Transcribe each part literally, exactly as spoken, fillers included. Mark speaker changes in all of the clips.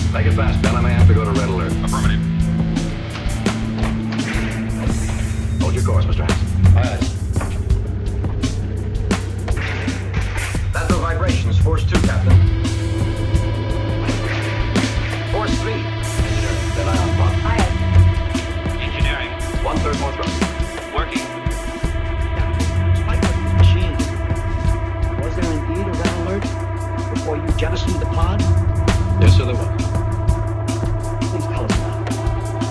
Speaker 1: Make it fast, Ben. I may have to go to red alert.
Speaker 2: Affirmative.
Speaker 1: Hold your course, Mister Hanson.
Speaker 3: Aye.
Speaker 1: That's no vibrations. Force two, Captain. Force three. Engineering. Then ion pod.
Speaker 4: Aye.
Speaker 2: Engineering.
Speaker 1: One third more thrust.
Speaker 2: Working.
Speaker 3: Despite what the machine, was there indeed a red alert before you jettisoned the pod?
Speaker 1: Yes, sir, there was.
Speaker 3: Please tell us about it.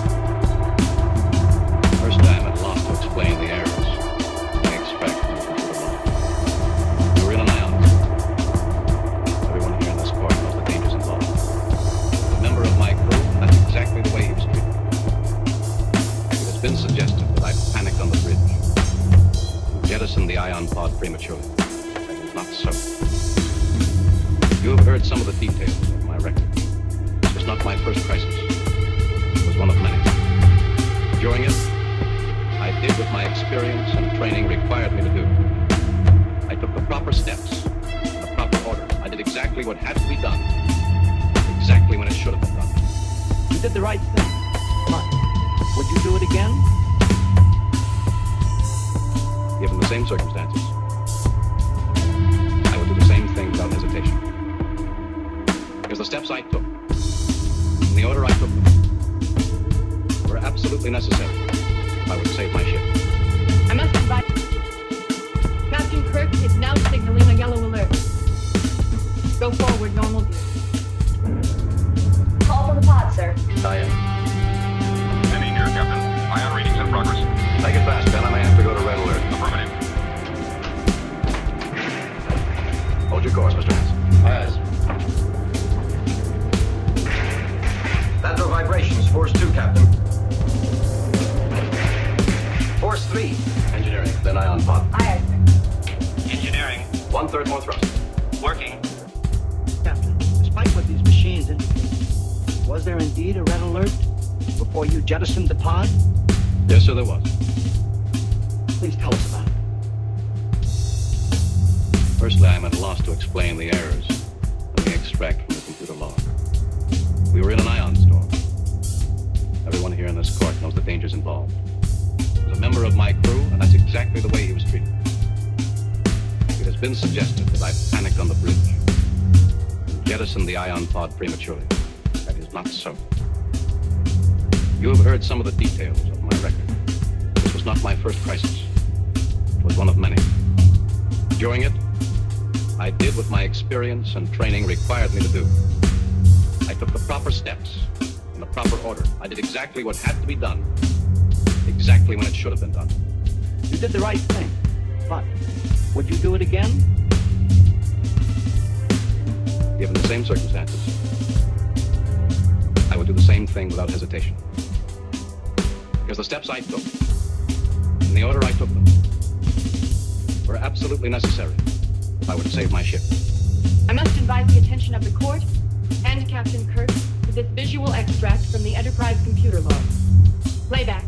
Speaker 1: First time at a loss to explain the errors I expect from the computer law. We were in an ion. Everyone here in this court knows the dangers involved. A member of my crew, and that's exactly the way he was treated. It has been suggested that I panicked on the bridge and jettisoned the ion pod prematurely. That is not so. You have heard some of the details of my record. This was not my first crisis. It was one of many. During it, I did what my experience and training required me to do. I took the proper steps in the proper order. I did exactly what had to be done, exactly when it should have been done.
Speaker 3: You did the right thing. But would you do it again?
Speaker 1: Given the same circumstances, I would do the same thing without hesitation. Because the steps I took, in the order I took them, were absolutely necessary if I would save my ship.
Speaker 4: I must advise. Captain Kirk is now signaling a yellow alert. Go forward, normal view.
Speaker 5: Call from the pod, sir.
Speaker 1: I am.
Speaker 2: Sending here, Captain. Ion readings in progress.
Speaker 1: Make it fast, Ben. I may have to go to red alert.
Speaker 2: Affirmative.
Speaker 1: Hold your course, Mister Hanson.
Speaker 3: Aye.
Speaker 1: That's no vibrations. Force two, Captain. Force three. Engineering. Then ion pod.
Speaker 5: Aye.
Speaker 2: Engineering.
Speaker 1: One third more thrust.
Speaker 2: Working.
Speaker 3: Captain, despite what these machines indicate, was there indeed a red alert before you jettisoned the pod?
Speaker 1: Yes, sir, there was.
Speaker 3: Please tell us about it.
Speaker 1: Firstly, I'm at a loss to explain the errors that we extract from the computer log. We were in an ion storm. Everyone here in this court knows the dangers involved. He was a member of my crew, and that's exactly the way he was treated. It has been suggested that I panicked on the bridge and jettisoned the ion pod prematurely. That is not so. You have heard some of the details of my record. This was not my first crisis. It was one of many. During it, I did what my experience and training required me to do. I took the proper steps in the proper order. I did exactly what had to be done, exactly when it should have been done.
Speaker 3: You did the right thing. But would you do it again?
Speaker 1: Given the same circumstances, I would do the same thing without hesitation. Because the steps I took, in the order I took them, were absolutely necessary if I were to save my ship.
Speaker 4: I must advise the attention of the court and Captain Kirk to this visual extract from the Enterprise computer log. Playback.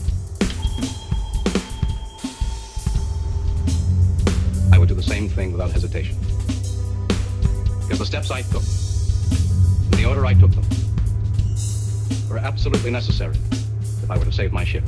Speaker 1: I would do the same thing without hesitation. Because the steps I took, in the order I took them, were absolutely necessary if I were to save my ship.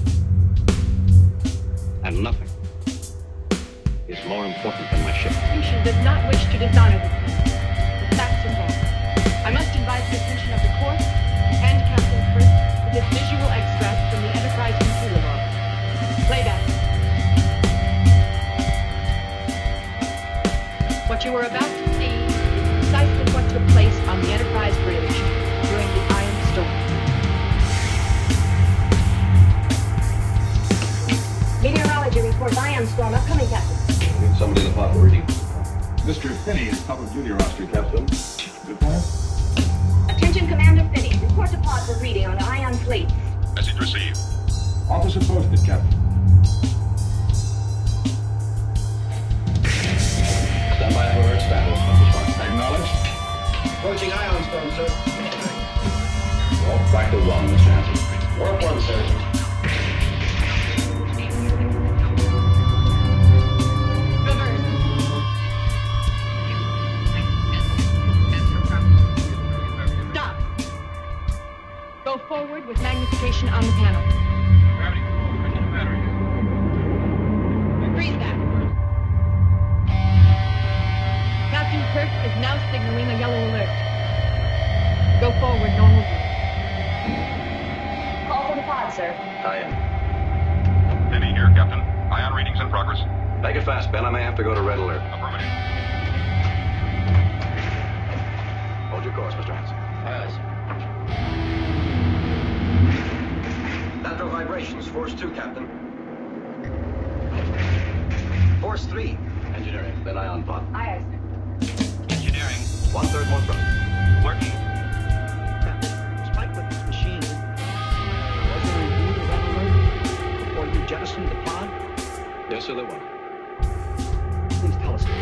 Speaker 1: And nothing is more important than my ship.
Speaker 4: The Constitution does not wish to dishonor the The facts involved. I must advise the attention of the court and Captain Kirk to this visual extract from the Enterprise computer log. Playback. What you are about to see is precisely what took place on the Enterprise bridge during the Iron Storm.
Speaker 5: Meteorology reports ion storm upcoming, Captain.
Speaker 1: Need somebody in the pod reading.
Speaker 6: Mister Finney is Papa Junior roster, Captain. Good plan?
Speaker 5: Attention, Commander Finney. Report to pod for reading on the ion fleet.
Speaker 2: Message received.
Speaker 6: Officer posted, Captain.
Speaker 1: Stand by alert status, Mister Sparks.
Speaker 6: Acknowledged.
Speaker 1: Approaching ion storm, sir. Walk back to one, Mister Hanson. Warp one, sir.
Speaker 4: Go forward with magnification on the panel.
Speaker 2: Gravity control, switch to batteries.
Speaker 4: Freeze that. Captain Kirk is now signaling a yellow alert. Go forward, normal view.
Speaker 5: Call for the pod, sir.
Speaker 1: I am.
Speaker 2: Penny here, Captain. Ion readings in progress.
Speaker 1: Make it fast, Ben. I may have to go to red alert.
Speaker 2: Affirmative.
Speaker 1: Hold your course, Mister Hanson.
Speaker 3: Aye, aye, sir.
Speaker 7: Lateral vibrations, force two, Captain. Force three.
Speaker 1: Engineering, then ion pod.
Speaker 5: Aye, aye, sir.
Speaker 2: Engineering.
Speaker 1: One third more thrust.
Speaker 2: Working.
Speaker 3: Captain, despite what this machine did, was there indeed a red alert before you jettisoned the pod?
Speaker 1: Yes, sir, there was.
Speaker 3: Please tell us.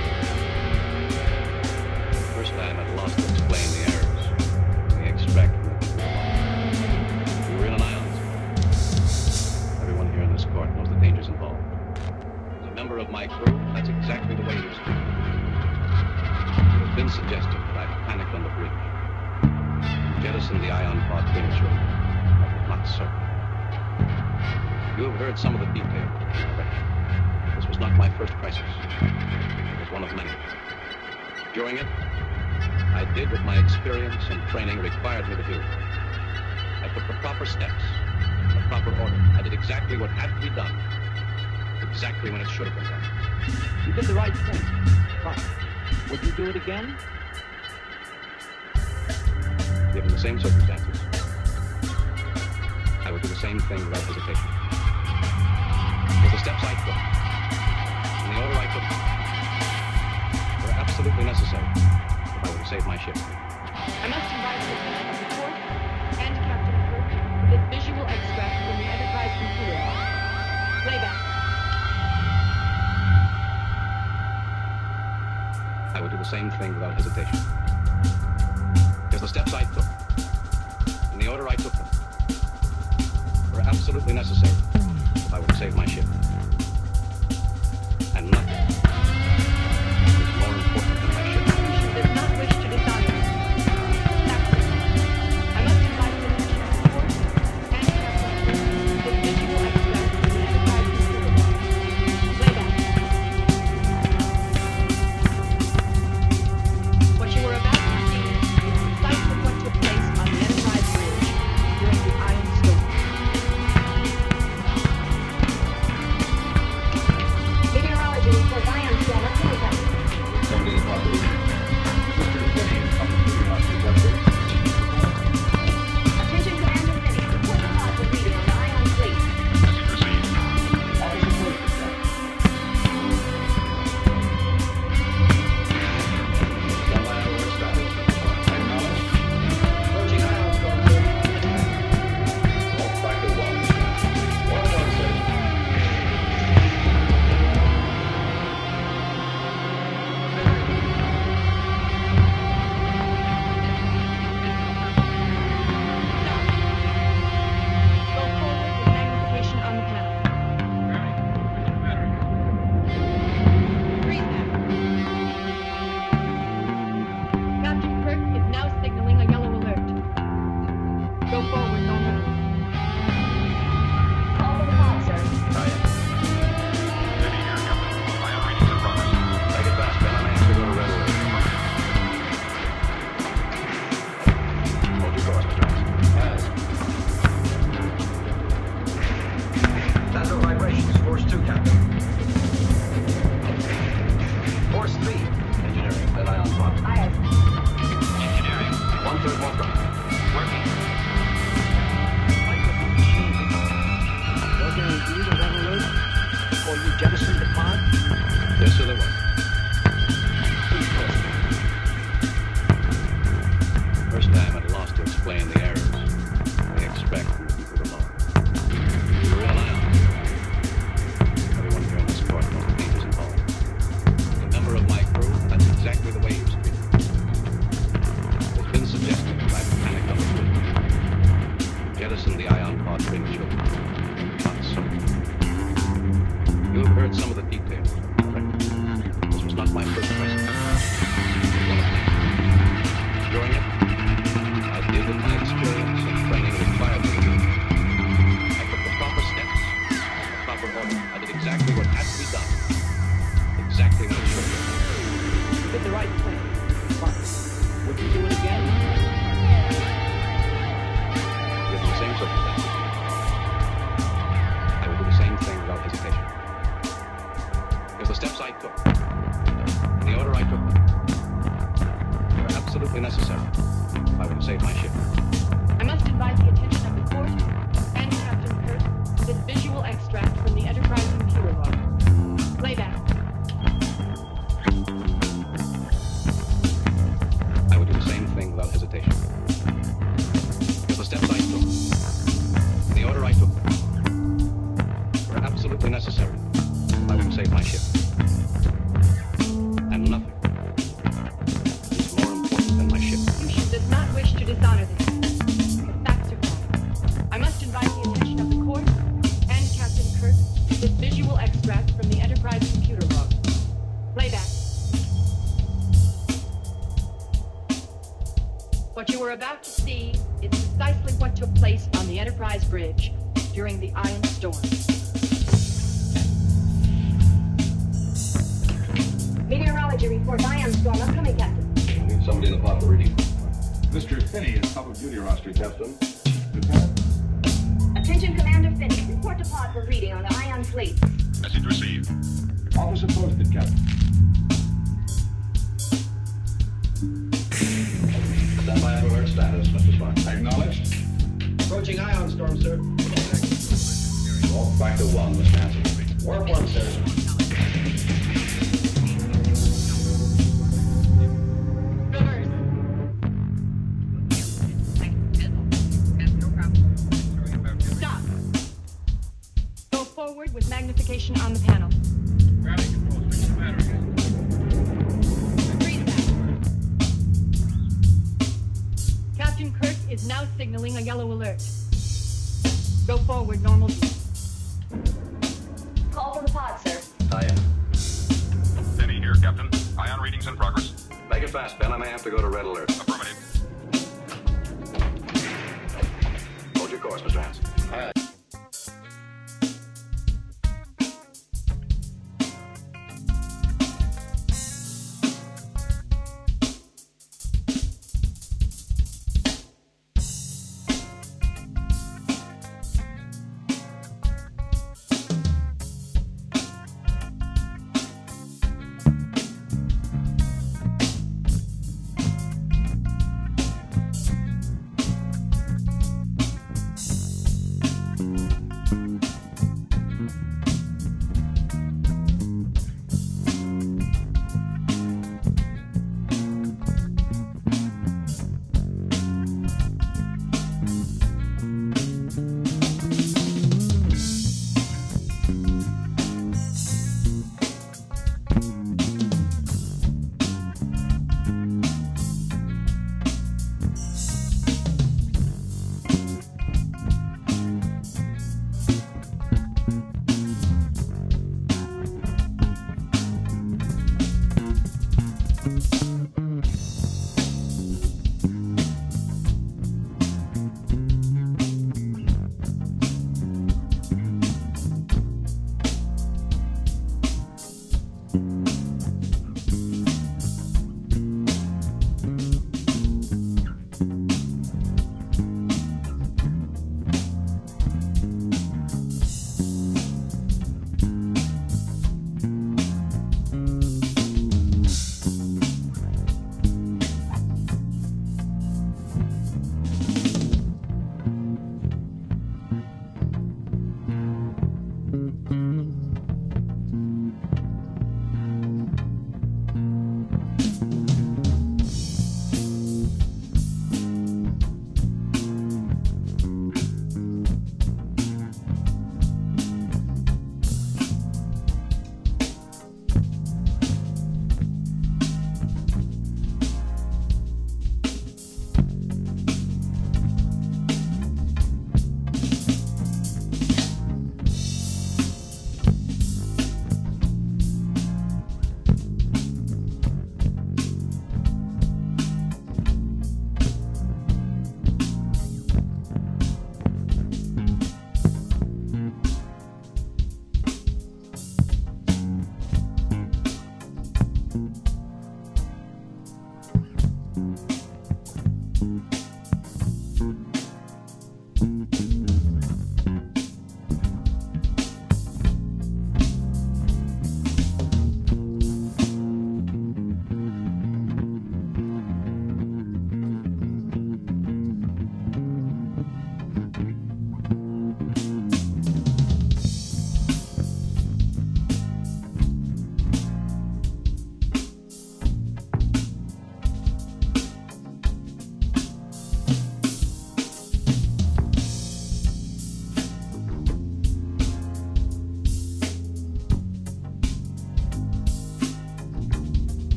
Speaker 1: First, I am at a loss to explain the errors we extract from the computer log. We were in an ion storm. Everyone here in this court knows the dangers involved. As a member of my crew, that's exactly the way it is. It has been suggested that I panicked on the bridge. Jettisoned the ion pod prematurely. That was not so. You have heard some of the details of the wreck. This was not my first crisis. It was one of many. During it, I did what my experience and training required me to do. I took the proper steps, in the proper order. I did exactly what had to be done, exactly when it should have been done.
Speaker 3: You did the right thing. But would you do it again?
Speaker 1: Given the same circumstances, I would do the same thing without hesitation. Because the steps I took, and the order I took them, were absolutely necessary if I were to save my ship.
Speaker 4: I must invite the attention of the court and Captain Kirk to this visual extract from the Enterprise computer log. Playback.
Speaker 1: I would do the same thing without hesitation. Because the steps I took, and the order I took them, were absolutely necessary if I were to save my ship. And nothing is more important than my ship.
Speaker 4: She does not wish to dishonor you. That's the point. I must invite the attention of the court and Captain Kirk to this visual extract from the Enterprise computer log. Playback. What you were about to see is precisely what took place on the Enterprise bridge during the Iron Storm. must invite the attention of the court and Captain Kirk to this visual extract from the Enterprise computer log. Playback.
Speaker 1: I would do the same thing without hesitation. Because the steps I took, the order I took, were absolutely necessary. I wouldn't save my ship. And nothing is more important than my ship.
Speaker 4: Yushin does not wish to dishonor this. The facts are wrong. I must invite the attention of the court and Captain Kirk to this visual extract from the Enterprise computer log. Playback. What you are about to see is precisely what took place on the Enterprise bridge during the Iron Storm.
Speaker 5: Meteorology report, ion storm, upcoming, Captain.
Speaker 6: I need somebody in the pod for reading. Mister Finney is public duty roster, Captain. Lieutenant?
Speaker 5: Attention, Commander Finney. Report to pod for reading on the ion fleet.
Speaker 2: Message received.
Speaker 6: Officer posted, Captain.
Speaker 1: Stand by for alert status, Mister Spock.
Speaker 6: Acknowledged.
Speaker 7: Approaching ion storm, sir.
Speaker 1: Walk back to one, Mister Hanson.
Speaker 7: Warp one, sir.
Speaker 4: Stop. Go forward with magnification on the panel. Freeze that. Captain Kirk is now signaling a yellow alert. Go forward, normal view.
Speaker 5: Call for the pod, sir.
Speaker 1: I am.
Speaker 2: Finney here, Captain. Ion readings in progress.
Speaker 1: Make it fast, Ben. I may have to go to red alert.
Speaker 2: Affirmative.
Speaker 1: Hold your course, Mister Hanson.
Speaker 7: Aye.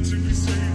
Speaker 8: to be saved.